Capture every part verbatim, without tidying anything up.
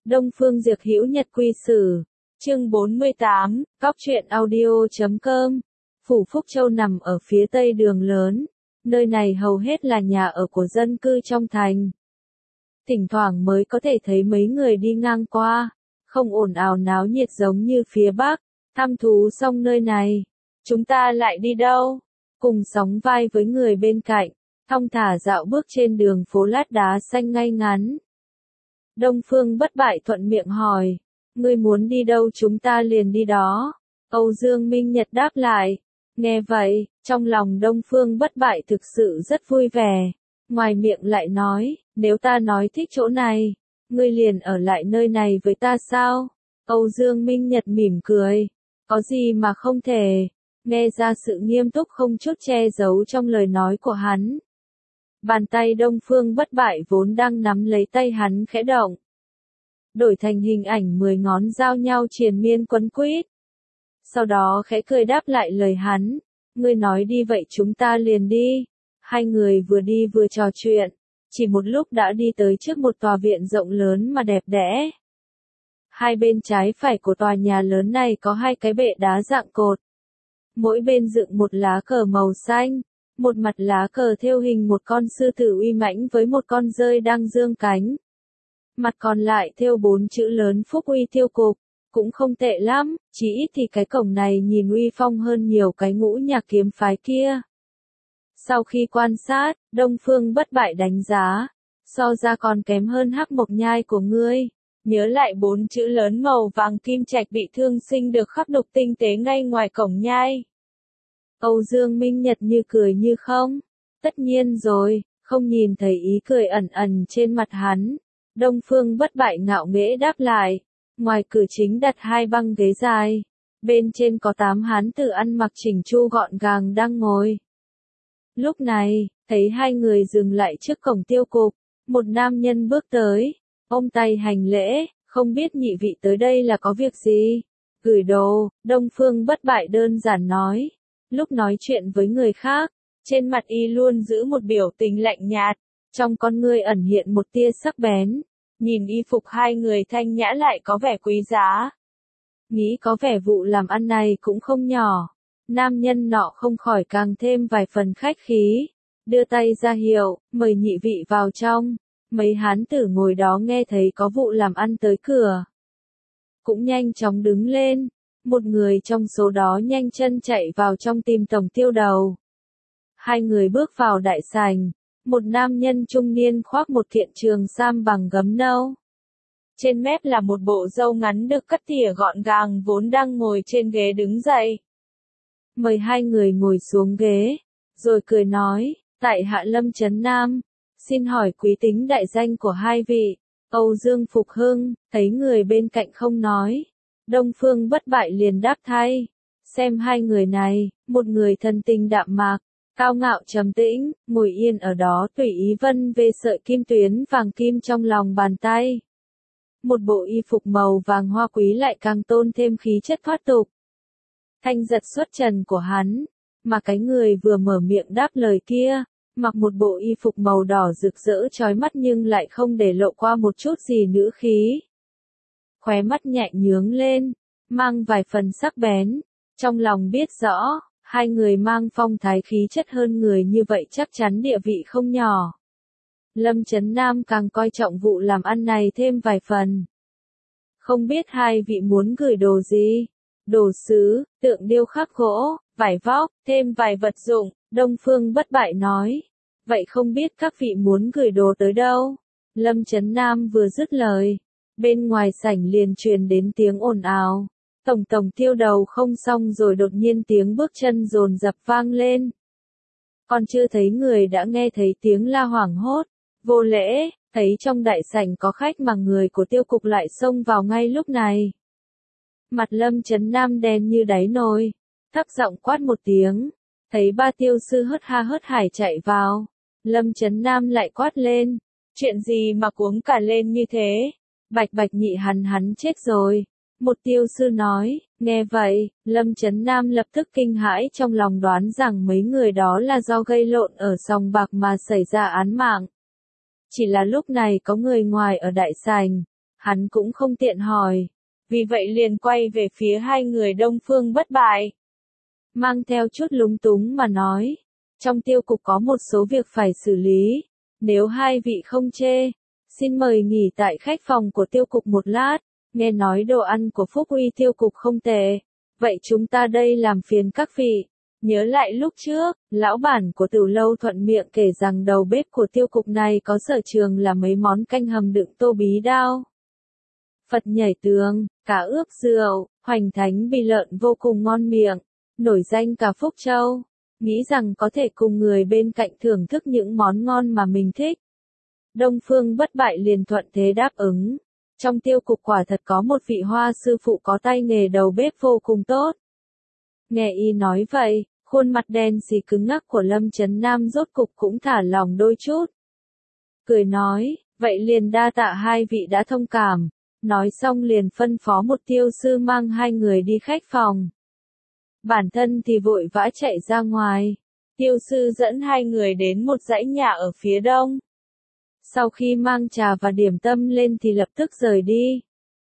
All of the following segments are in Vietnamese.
Đông Phương Diệp Hữu Nhật Quy Sử, chương bốn mươi tám, cóc truyện audio chấm com. Phủ Phúc Châu nằm ở phía tây đường lớn, nơi này hầu hết là nhà ở của dân cư trong thành. Thỉnh thoảng mới có thể thấy mấy người đi ngang qua, không ồn ào náo nhiệt giống như phía Bắc. Thăm thú xong nơi này, chúng ta lại đi đâu? Cùng sóng vai với người bên cạnh, thong thả dạo bước trên đường phố lát đá xanh ngay ngắn. Đông Phương Bất Bại thuận miệng hỏi, ngươi muốn đi đâu chúng ta liền đi đó. Âu Dương Minh Nhật đáp lại. Nghe vậy, trong lòng Đông Phương Bất Bại thực sự rất vui vẻ. Ngoài miệng lại nói, nếu ta nói thích chỗ này, ngươi liền ở lại nơi này với ta sao? Âu Dương Minh Nhật mỉm cười. Có gì mà không thể? Nghe ra sự nghiêm túc không chút che giấu trong lời nói của hắn. Bàn tay Đông Phương Bất Bại vốn đang nắm lấy tay hắn khẽ động, đổi thành hình ảnh mười ngón giao nhau triền miên quấn quýt. Sau đó khẽ cười đáp lại lời hắn, ngươi nói đi vậy chúng ta liền đi. Hai người vừa đi vừa trò chuyện, chỉ một lúc đã đi tới trước một tòa viện rộng lớn mà đẹp đẽ. Hai bên trái phải của tòa nhà lớn này có hai cái bệ đá dạng cột. Mỗi bên dựng một lá cờ màu xanh, một mặt lá cờ thêu hình một con sư tử uy mãnh với một con dơi đang giương cánh. Mặt còn lại thêu bốn chữ lớn Phúc Uy Tiêu Cục, cũng không tệ lắm, chỉ ít thì cái cổng này nhìn uy phong hơn nhiều cái ngũ nhạc kiếm phái kia. Sau khi quan sát, Đông Phương Bất Bại đánh giá, so ra còn kém hơn Hắc Mộc Nhai của ngươi. Nhớ lại bốn chữ lớn màu vàng kim trạch bị thương sinh được khắc đục tinh tế ngay ngoài cổng nhai. Âu Dương Minh Nhật như cười như không. Tất nhiên rồi, không nhìn thấy ý cười ẩn ẩn trên mặt hắn. Đông Phương Bất Bại ngạo nghễ đáp lại. Ngoài cửa chính đặt hai băng ghế dài. Bên trên có tám hán tử ăn mặc chỉnh chu gọn gàng đang ngồi. Lúc này, thấy hai người dừng lại trước cổng Tiêu Cục. Một nam nhân bước tới, ôm tay hành lễ, không biết nhị vị tới đây là có việc gì? Gửi đồ, Đông Phương Bất Bại đơn giản nói. Lúc nói chuyện với người khác, trên mặt y luôn giữ một biểu tình lạnh nhạt, trong con ngươi ẩn hiện một tia sắc bén. Nhìn y phục hai người thanh nhã lại có vẻ quý giá. Nghĩ có vẻ vụ làm ăn này cũng không nhỏ. Nam nhân nọ không khỏi càng thêm vài phần khách khí. Đưa tay ra hiệu, mời nhị vị vào trong. Mấy hán tử ngồi đó nghe thấy có vụ làm ăn tới cửa, cũng nhanh chóng đứng lên. Một người trong số đó nhanh chân chạy vào trong tìm tổng tiêu đầu. Hai người bước vào đại sảnh. Một nam nhân trung niên khoác một kiện trường sam bằng gấm nâu. Trên mép là một bộ râu ngắn được cắt tỉa gọn gàng vốn đang ngồi trên ghế đứng dậy. Mời hai người ngồi xuống ghế, rồi cười nói, tại hạ Lâm Chấn Nam. Xin hỏi quý tính đại danh của hai vị. Âu Dương Phục Hưng, thấy người bên cạnh không nói. Đông Phương Bất Bại liền đáp thay. Xem hai người này, một người thân tình đạm mạc, cao ngạo trầm tĩnh, ngồi yên ở đó tùy ý vân về sợi kim tuyến vàng kim trong lòng bàn tay. Một bộ y phục màu vàng hoa quý lại càng tôn thêm khí chất thoát tục. Thanh giật xuất trần của hắn, mà cái người vừa mở miệng đáp lời kia, mặc một bộ y phục màu đỏ rực rỡ chói mắt nhưng lại không để lộ qua một chút gì nữ khí. Khóe mắt nhẹ nhướng lên, mang vài phần sắc bén, trong lòng biết rõ, hai người mang phong thái khí chất hơn người như vậy chắc chắn địa vị không nhỏ. Lâm Chấn Nam càng coi trọng vụ làm ăn này thêm vài phần. Không biết hai vị muốn gửi đồ gì? Đồ sứ, tượng điêu khắc gỗ, vải vóc, thêm vài vật dụng. Đông Phương Bất Bại nói. Vậy không biết các vị muốn gửi đồ tới đâu? Lâm Chấn Nam vừa dứt lời, bên ngoài sảnh liền truyền đến tiếng ồn ào. Tổng tổng tiêu đầu không xong rồi đột nhiên tiếng bước chân dồn dập vang lên. Còn chưa thấy người đã nghe thấy tiếng la hoảng hốt, vô lễ, thấy trong đại sảnh có khách mà người của Tiêu Cục lại xông vào ngay lúc này. Mặt Lâm Chấn Nam đen như đáy nồi, thấp giọng quát một tiếng, thấy ba tiêu sư hớt ha hớt hải chạy vào. Lâm Chấn Nam lại quát lên, chuyện gì mà cuống cả lên như thế? Bạch Bạch Nhị hắn hắn chết rồi. Một tiêu sư nói, nghe vậy, Lâm Chấn Nam lập tức kinh hãi trong lòng đoán rằng mấy người đó là do gây lộn ở sòng bạc mà xảy ra án mạng. Chỉ là lúc này có người ngoài ở đại sảnh, hắn cũng không tiện hỏi. Vì vậy liền quay về phía hai người Đông Phương Bất Bại. Mang theo chút lúng túng mà nói. Trong tiêu cục có một số việc phải xử lý. Nếu hai vị không chê, xin mời nghỉ tại khách phòng của tiêu cục một lát. Nghe nói đồ ăn của Phúc Uy tiêu cục không tệ. Vậy chúng ta đây làm phiền các vị. Nhớ lại lúc trước, lão bản của Tửu Lâu thuận miệng kể rằng đầu bếp của tiêu cục này có sở trường là mấy món canh hầm đựng tô bí đao, Phật nhảy tường, cá ướp rượu, hoành thánh bì lợn vô cùng ngon miệng, nổi danh cả Phúc Châu. Nghĩ rằng có thể cùng người bên cạnh thưởng thức những món ngon mà mình thích. Đông Phương Bất Bại liền thuận thế đáp ứng. Trong tiêu cục quả thật có một vị hoa sư phụ có tay nghề đầu bếp vô cùng tốt. Nghe y nói vậy, khuôn mặt đen xì cứng ngắc của Lâm Chấn Nam rốt cục cũng thả lòng đôi chút. Cười nói, vậy liền đa tạ hai vị đã thông cảm. Nói xong liền phân phó một tiêu sư mang hai người đi khách phòng. Bản thân thì vội vã chạy ra ngoài. Tiêu sư dẫn hai người đến một dãy nhà ở phía đông. Sau khi mang trà và điểm tâm lên thì lập tức rời đi.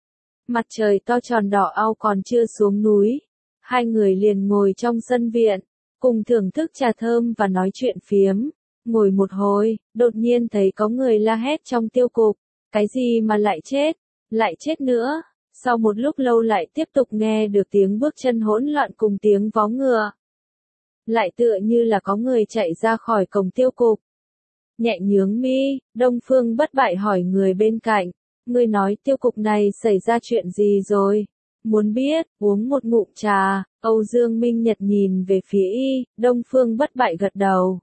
Mặt trời to tròn đỏ au còn chưa xuống núi. Hai người liền ngồi trong sân viện, cùng thưởng thức trà thơm và nói chuyện phiếm. Ngồi một hồi, đột nhiên thấy có người la hét trong tiêu cục. Cái gì mà lại chết, lại chết nữa. Sau một lúc lâu lại tiếp tục nghe được tiếng bước chân hỗn loạn cùng tiếng vó ngựa. Lại tựa như là có người chạy ra khỏi cổng tiêu cục. Nhẹ nhướng mi, Đông Phương Bất Bại hỏi người bên cạnh. Người nói tiêu cục này xảy ra chuyện gì rồi? Muốn biết, uống một ngụm trà. Âu Dương Minh Nhật nhìn về phía y, Đông Phương Bất Bại gật đầu.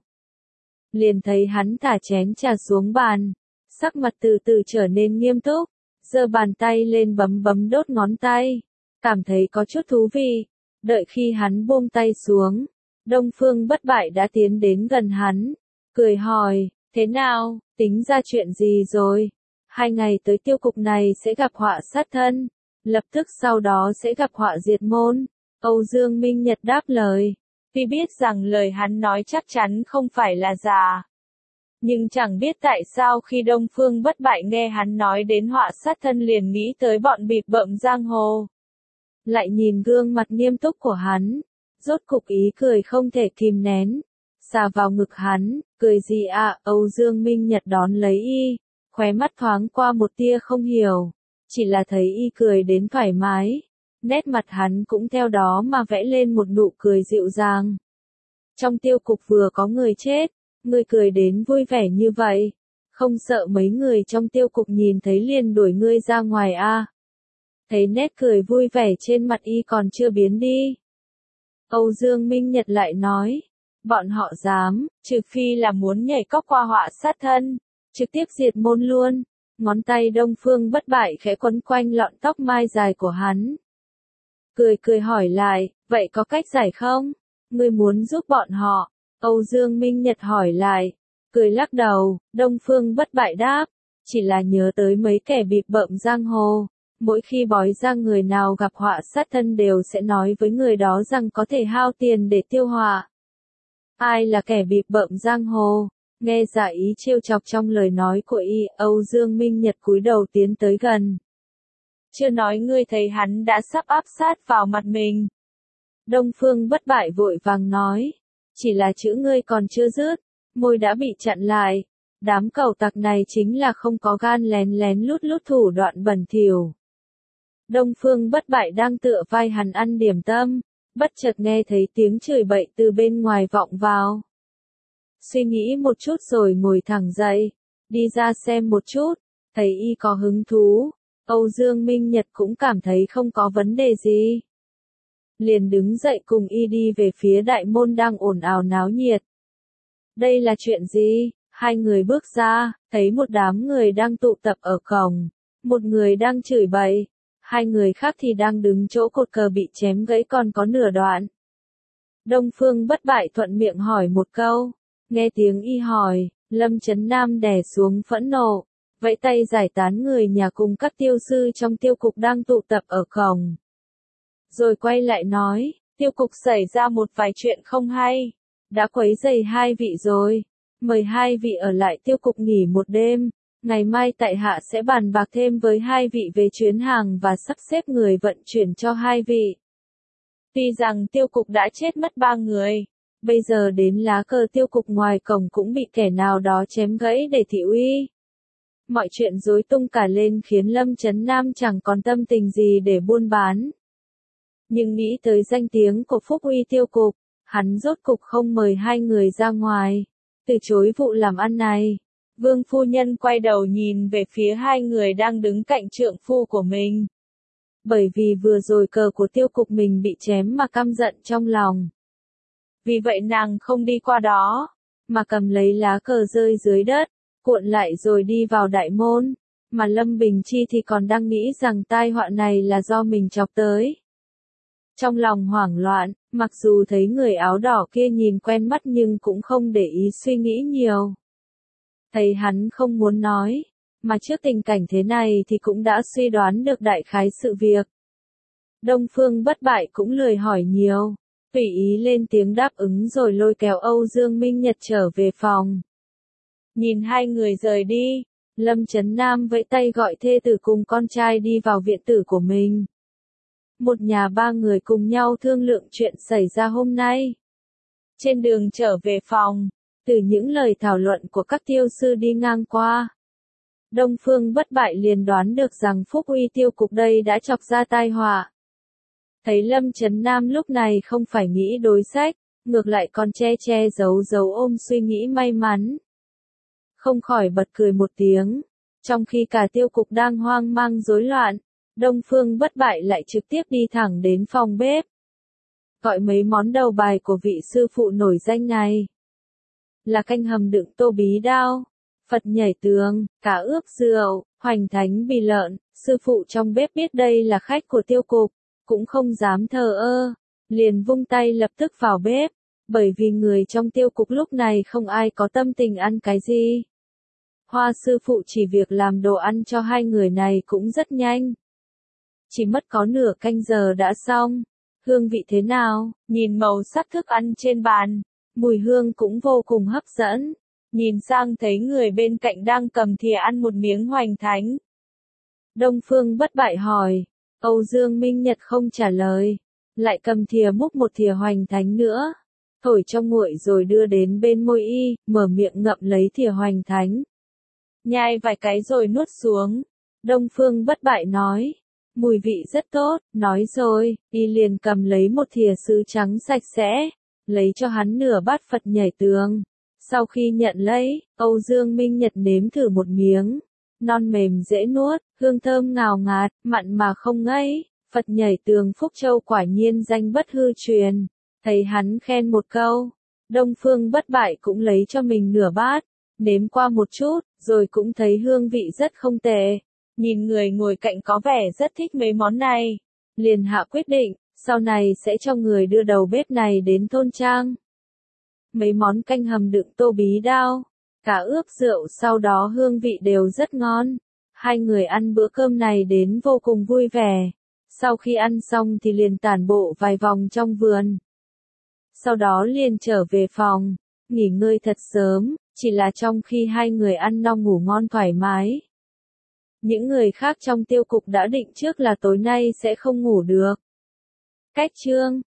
Liền thấy hắn thả chén trà xuống bàn. Sắc mặt từ từ trở nên nghiêm túc. Giơ bàn tay lên bấm bấm đốt ngón tay. Cảm thấy có chút thú vị. Đợi khi hắn buông tay xuống. Đông Phương Bất Bại đã tiến đến gần hắn. Cười hỏi, thế nào, tính ra chuyện gì rồi? Hai ngày tới tiêu cục này sẽ gặp họa sát thân. Lập tức sau đó sẽ gặp họa diệt môn. Âu Dương Minh Nhật đáp lời. Vì biết rằng lời hắn nói chắc chắn không phải là giả. Nhưng chẳng biết tại sao khi Đông Phương Bất Bại nghe hắn nói đến họa sát thân liền nghĩ tới bọn bịp bợm giang hồ. Lại nhìn gương mặt nghiêm túc của hắn. Rốt cục ý cười không thể kìm nén. Xà vào ngực hắn, cười gì à, Âu Dương Minh Nhật đón lấy y. Khóe mắt thoáng qua một tia không hiểu. Chỉ là thấy y cười đến thoải mái. Nét mặt hắn cũng theo đó mà vẽ lên một nụ cười dịu dàng. Trong tiêu cục vừa có người chết. Ngươi cười đến vui vẻ như vậy. Không sợ mấy người trong tiêu cục nhìn thấy liền đuổi ngươi ra ngoài à. Thấy nét cười vui vẻ trên mặt y còn chưa biến đi. Âu Dương Minh Nhật lại nói. Bọn họ dám, trừ phi là muốn nhảy cóc qua họa sát thân. Trực tiếp diệt môn luôn. Ngón tay Đông Phương Bất Bại khẽ quấn quanh lọn tóc mai dài của hắn. Cười cười hỏi lại, vậy có cách giải không? Ngươi muốn giúp bọn họ? Âu Dương Minh Nhật hỏi lại. Cười lắc đầu, Đông Phương Bất Bại đáp. Chỉ là nhớ tới mấy kẻ bịp bợm giang hồ. Mỗi khi bói ra người nào gặp họa sát thân đều sẽ nói với người đó rằng có thể hao tiền để tiêu họa. Ai là kẻ bịp bợm giang hồ? Nghe ra ý trêu chọc trong lời nói của y, Âu Dương Minh Nhật cúi đầu tiến tới gần. Chưa nói ngươi thấy hắn đã sắp áp sát vào mặt mình. Đông Phương Bất Bại vội vàng nói. Chỉ là chữ ngươi còn chưa dứt, môi đã bị chặn lại. Đám cẩu tặc này chính là không có gan lén lén lút lút thủ đoạn bẩn thỉu. Đông Phương Bất Bại đang tựa vai hắn ăn điểm tâm, bất chợt nghe thấy tiếng chửi bậy từ bên ngoài vọng vào. Suy nghĩ một chút rồi ngồi thẳng dậy, đi ra xem một chút, thấy y có hứng thú. Âu Dương Minh Nhật cũng cảm thấy không có vấn đề gì. Liền đứng dậy cùng y đi về phía đại môn đang ồn ào náo nhiệt. Đây là chuyện gì? Hai người bước ra, thấy một đám người đang tụ tập ở cổng. Một người đang chửi bậy, hai người khác thì đang đứng chỗ cột cờ bị chém gãy còn có nửa đoạn. Đông Phương Bất Bại thuận miệng hỏi một câu. Nghe tiếng y hỏi, Lâm Chấn Nam đè xuống phẫn nộ, vẫy tay giải tán người nhà cùng các tiêu sư trong tiêu cục đang tụ tập ở cổng. Rồi quay lại nói, tiêu cục xảy ra một vài chuyện không hay, đã quấy rầy hai vị rồi, mời hai vị ở lại tiêu cục nghỉ một đêm, Ngày mai tại hạ sẽ bàn bạc thêm với hai vị về chuyến hàng và sắp xếp người vận chuyển cho hai vị. Tuy rằng tiêu cục đã chết mất ba người, bây giờ đến lá cờ tiêu cục ngoài cổng cũng bị kẻ nào đó chém gãy để thị uy. Mọi chuyện rối tung cả lên khiến Lâm Chấn Nam chẳng còn tâm tình gì để buôn bán. Nhưng nghĩ tới danh tiếng của Phúc Uy tiêu cục, hắn rốt cục không mời hai người ra ngoài, từ chối vụ làm ăn này. Vương phu nhân quay đầu nhìn về phía hai người đang đứng cạnh trượng phu của mình. Bởi vì vừa rồi cờ của tiêu cục mình bị chém mà căm giận trong lòng. Vì vậy nàng không đi qua đó, mà cầm lấy lá cờ rơi dưới đất, cuộn lại rồi đi vào đại môn. Mà Lâm Bình Chi thì còn đang nghĩ rằng tai họa này là do mình chọc tới. Trong lòng hoảng loạn, mặc dù thấy người áo đỏ kia nhìn quen mắt nhưng cũng không để ý suy nghĩ nhiều. Thấy hắn không muốn nói, mà trước tình cảnh thế này thì cũng đã suy đoán được đại khái sự việc. Đông Phương Bất Bại cũng lười hỏi nhiều, tùy ý lên tiếng đáp ứng rồi lôi kéo Âu Dương Minh Nhật trở về phòng. Nhìn hai người rời đi, Lâm Chấn Nam vẫy tay gọi thê tử cùng con trai đi vào viện tử của mình. Một nhà ba người cùng nhau thương lượng chuyện xảy ra hôm nay. Trên đường trở về phòng, từ những lời thảo luận của các tiêu sư đi ngang qua, Đông Phương Bất Bại liền đoán được rằng Phúc Uy tiêu cục đây đã chọc ra tai họa. Thấy Lâm Chấn Nam lúc này không phải nghĩ đối sách, ngược lại còn che che giấu giấu ôm suy nghĩ may mắn. Không khỏi bật cười một tiếng, trong khi cả tiêu cục đang hoang mang rối loạn, Đông Phương Bất Bại lại trực tiếp đi thẳng đến phòng bếp. Gọi mấy món đầu bài của vị sư phụ nổi danh này. Là canh hầm đựng tô bí đao, Phật nhảy tường, cá ướp rượu, hoành thánh bì lợn. Sư phụ trong bếp biết đây là khách của tiêu cục, cũng không dám thờ ơ, liền vung tay lập tức vào bếp, bởi vì người trong tiêu cục lúc này không ai có tâm tình ăn cái gì. Hoa sư phụ chỉ việc làm đồ ăn cho hai người này cũng rất nhanh. Chỉ mất có nửa canh giờ đã xong. Hương vị thế nào? Nhìn màu sắc thức ăn trên bàn, mùi hương cũng vô cùng hấp dẫn. Nhìn sang thấy người bên cạnh đang cầm thìa ăn một miếng hoành thánh. Đông Phương Bất Bại hỏi, Âu Dương Minh Nhật không trả lời, lại cầm thìa múc một thìa hoành thánh nữa, thổi cho nguội rồi đưa đến bên môi y, mở miệng ngậm lấy thìa hoành thánh. Nhai vài cái rồi nuốt xuống. Đông Phương Bất Bại nói, mùi vị rất tốt, nói rồi, y liền cầm lấy một thìa sứ trắng sạch sẽ, lấy cho hắn nửa bát Phật nhảy tường. Sau khi nhận lấy, Âu Dương Minh Nhật nếm thử một miếng, non mềm dễ nuốt, hương thơm ngào ngạt, mặn mà không ngấy. Phật nhảy tường Phúc Châu quả nhiên danh bất hư truyền. Thấy hắn khen một câu, Đông Phương Bất Bại cũng lấy cho mình nửa bát, nếm qua một chút, rồi cũng thấy hương vị rất không tệ. Nhìn người ngồi cạnh có vẻ rất thích mấy món này, liền hạ quyết định, sau này sẽ cho người đưa đầu bếp này đến thôn trang. Mấy món canh hầm đựng tô bí đao, cá ướp rượu sau đó hương vị đều rất ngon. Hai người ăn bữa cơm này đến vô cùng vui vẻ. Sau khi ăn xong thì liền tản bộ vài vòng trong vườn. Sau đó liền trở về phòng, nghỉ ngơi thật sớm, chỉ là trong khi hai người ăn no ngủ ngon thoải mái. Những người khác trong tiêu cục đã định trước là tối nay sẽ không ngủ được. Cách chương